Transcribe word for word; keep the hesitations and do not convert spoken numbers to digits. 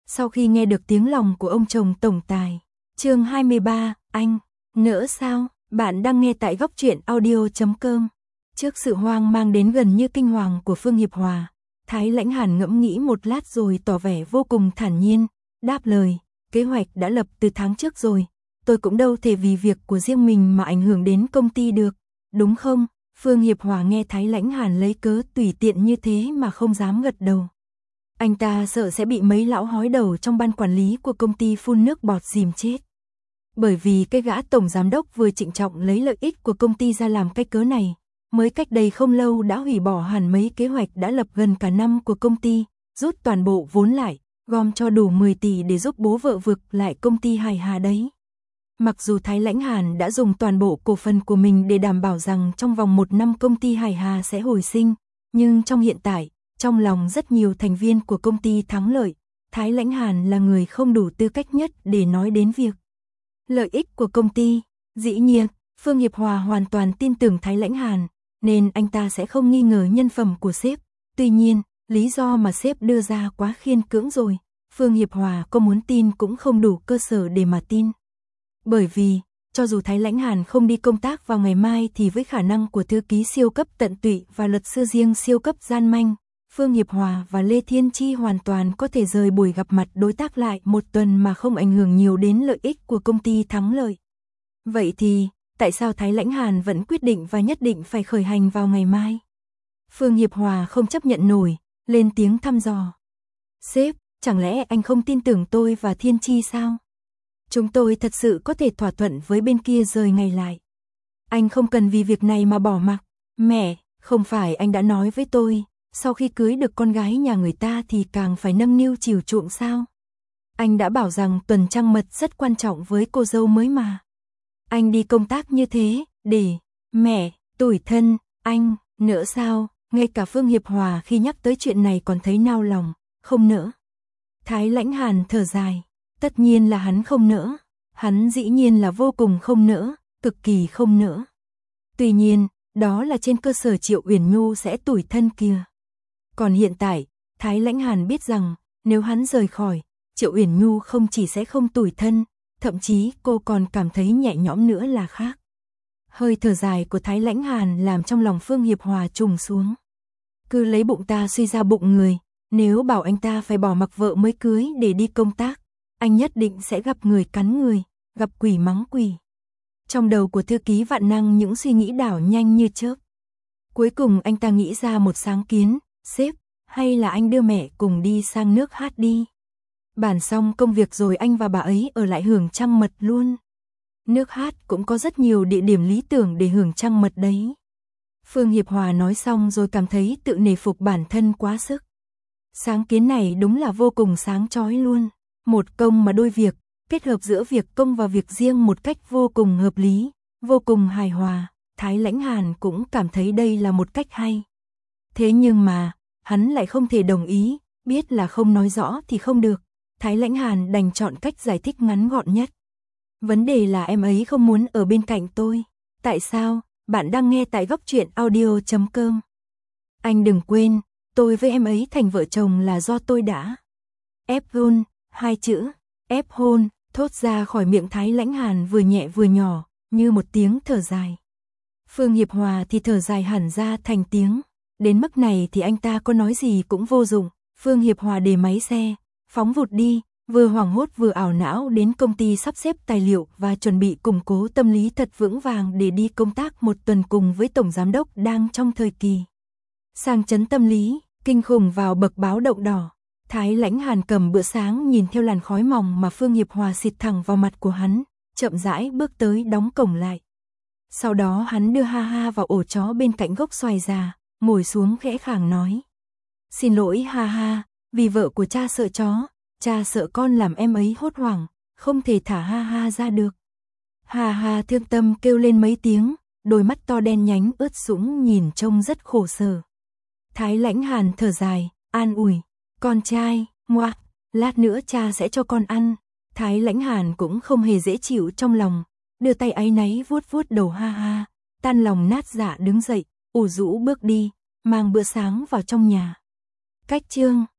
sau khi nghe được tiếng lòng của ông chồng tổng tài. Chương hai mươi ba, anh, nỡ sao? Bạn đang nghe tại góc truyện audio chấm com. Trước sự hoang mang đến gần như kinh hoàng của Phương Hiệp Hòa, Thái Lãnh Hàn ngẫm nghĩ một lát rồi tỏ vẻ vô cùng thản nhiên, đáp lời, kế hoạch đã lập từ tháng trước rồi, tôi cũng đâu thể vì việc của riêng mình mà ảnh hưởng đến công ty được, đúng không? Phương Hiệp Hòa nghe Thái Lãnh Hàn lấy cớ tùy tiện như thế mà không dám gật đầu. Anh ta sợ sẽ bị mấy lão hói đầu trong ban quản lý của công ty phun nước bọt dìm chết. Bởi vì cái gã tổng giám đốc vừa trịnh trọng lấy lợi ích của công ty ra làm cái cớ này, mới cách đây không lâu đã hủy bỏ hẳn mấy kế hoạch đã lập gần cả năm của công ty, rút toàn bộ vốn lại, gom cho đủ mười tỷ để giúp bố vợ vực lại công ty hài hà đấy. Mặc dù Thái Lãnh Hàn đã dùng toàn bộ cổ phần của mình để đảm bảo rằng trong vòng một năm công ty hài hà sẽ hồi sinh, nhưng trong hiện tại, trong lòng rất nhiều thành viên của công ty thắng lợi, Thái Lãnh Hàn là người không đủ tư cách nhất để nói đến việc lợi ích của công ty. Dĩ nhiên, Phương Hiệp Hòa hoàn toàn tin tưởng Thái Lãnh Hàn, nên anh ta sẽ không nghi ngờ nhân phẩm của sếp. Tuy nhiên, lý do mà sếp đưa ra quá khiên cưỡng rồi, Phương Hiệp Hòa có muốn tin cũng không đủ cơ sở để mà tin. Bởi vì, cho dù Thái Lãnh Hàn không đi công tác vào ngày mai thì với khả năng của thư ký siêu cấp tận tụy và luật sư riêng siêu cấp gian manh, Phương Hiệp Hòa và Lê Thiên Chi hoàn toàn có thể rời buổi gặp mặt đối tác lại một tuần mà không ảnh hưởng nhiều đến lợi ích của công ty thắng lợi. Vậy thì, tại sao Thái Lãnh Hàn vẫn quyết định và nhất định phải khởi hành vào ngày mai? Phương Hiệp Hòa không chấp nhận nổi, lên tiếng thăm dò. Sếp, chẳng lẽ anh không tin tưởng tôi và Thiên Chi sao? Chúng tôi thật sự có thể thỏa thuận với bên kia rời ngày lại. Anh không cần vì việc này mà bỏ mặc. Mẹ, không phải anh đã nói với tôi, sau khi cưới được con gái nhà người ta thì càng phải nâng niu chiều chuộng sao? Anh đã bảo rằng tuần trăng mật rất quan trọng với cô dâu mới mà. Anh đi công tác như thế, để, mẹ, tủi thân, anh, nỡ sao? Ngay cả Phương Hiệp Hòa khi nhắc tới chuyện này còn thấy nao lòng, không nỡ. Thái Lãnh Hàn thở dài, tất nhiên là hắn không nỡ, hắn dĩ nhiên là vô cùng không nỡ, cực kỳ không nỡ. Tuy nhiên, đó là trên cơ sở Triệu Uyển Nhu sẽ tủi thân kia. Còn hiện tại, Thái Lãnh Hàn biết rằng, nếu hắn rời khỏi, Triệu Uyển Nhu không chỉ sẽ không tủi thân, thậm chí cô còn cảm thấy nhẹ nhõm nữa là khác. Hơi thở dài của Thái Lãnh Hàn làm trong lòng Phương Hiệp Hòa trùng xuống. Cứ lấy bụng ta suy ra bụng người, nếu bảo anh ta phải bỏ mặc vợ mới cưới để đi công tác, anh nhất định sẽ gặp người cắn người, gặp quỷ mắng quỷ. Trong đầu của thư ký Vạn Năng những suy nghĩ đảo nhanh như chớp. Cuối cùng anh ta nghĩ ra một sáng kiến, sếp, hay là anh đưa mẹ cùng đi sang nước hát đi. Bàn xong công việc rồi anh và bà ấy ở lại hưởng trăng mật luôn. Nước hát cũng có rất nhiều địa điểm lý tưởng để hưởng trăng mật đấy. Phương Hiệp Hòa nói xong rồi cảm thấy tự nể phục bản thân quá sức. Sáng kiến này đúng là vô cùng sáng chói luôn. Một công mà đôi việc, kết hợp giữa việc công và việc riêng một cách vô cùng hợp lý, vô cùng hài hòa. Thái Lãnh Hàn cũng cảm thấy đây là một cách hay. Thế nhưng mà, hắn lại không thể đồng ý, biết là không nói rõ thì không được. Thái Lãnh Hàn đành chọn cách giải thích ngắn gọn nhất. Vấn đề là em ấy không muốn ở bên cạnh tôi. Tại sao? Bạn đang nghe tại góc truyện audio chấm com. Anh đừng quên, tôi với em ấy thành vợ chồng là do tôi đã ép hôn, hai chữ, ép hôn, thốt ra khỏi miệng Thái Lãnh Hàn vừa nhẹ vừa nhỏ, như một tiếng thở dài. Phương Hiệp Hòa thì thở dài hẳn ra thành tiếng. Đến mức này thì anh ta có nói gì cũng vô dụng. Phương Hiệp Hòa để máy xe, phóng vụt đi, vừa hoảng hốt vừa ảo não đến công ty sắp xếp tài liệu và chuẩn bị củng cố tâm lý thật vững vàng để đi công tác một tuần cùng với tổng giám đốc đang trong thời kỳ sang chấn tâm lý, kinh khủng vào bậc báo động đỏ. Thái Lãnh Hàn cầm bữa sáng nhìn theo làn khói mỏng mà Phương Hiệp Hòa xịt thẳng vào mặt của hắn, chậm rãi bước tới đóng cổng lại. Sau đó hắn đưa Ha Ha vào ổ chó bên cạnh gốc xoài già, ngồi xuống khẽ khàng nói. Xin lỗi Ha Ha, vì vợ của cha sợ chó, cha sợ con làm em ấy hốt hoảng, không thể thả Ha Ha ra được. Ha Ha thương tâm kêu lên mấy tiếng, đôi mắt to đen nhánh ướt sũng nhìn trông rất khổ sở. Thái Lãnh Hàn thở dài, an ủi, con trai, ngoa, lát nữa cha sẽ cho con ăn. Thái Lãnh Hàn cũng không hề dễ chịu trong lòng, đưa tay áy náy vuốt vuốt đầu Ha Ha, tan lòng nát dạ đứng dậy, ủ rũ bước đi, mang bữa sáng vào trong nhà. Cách chương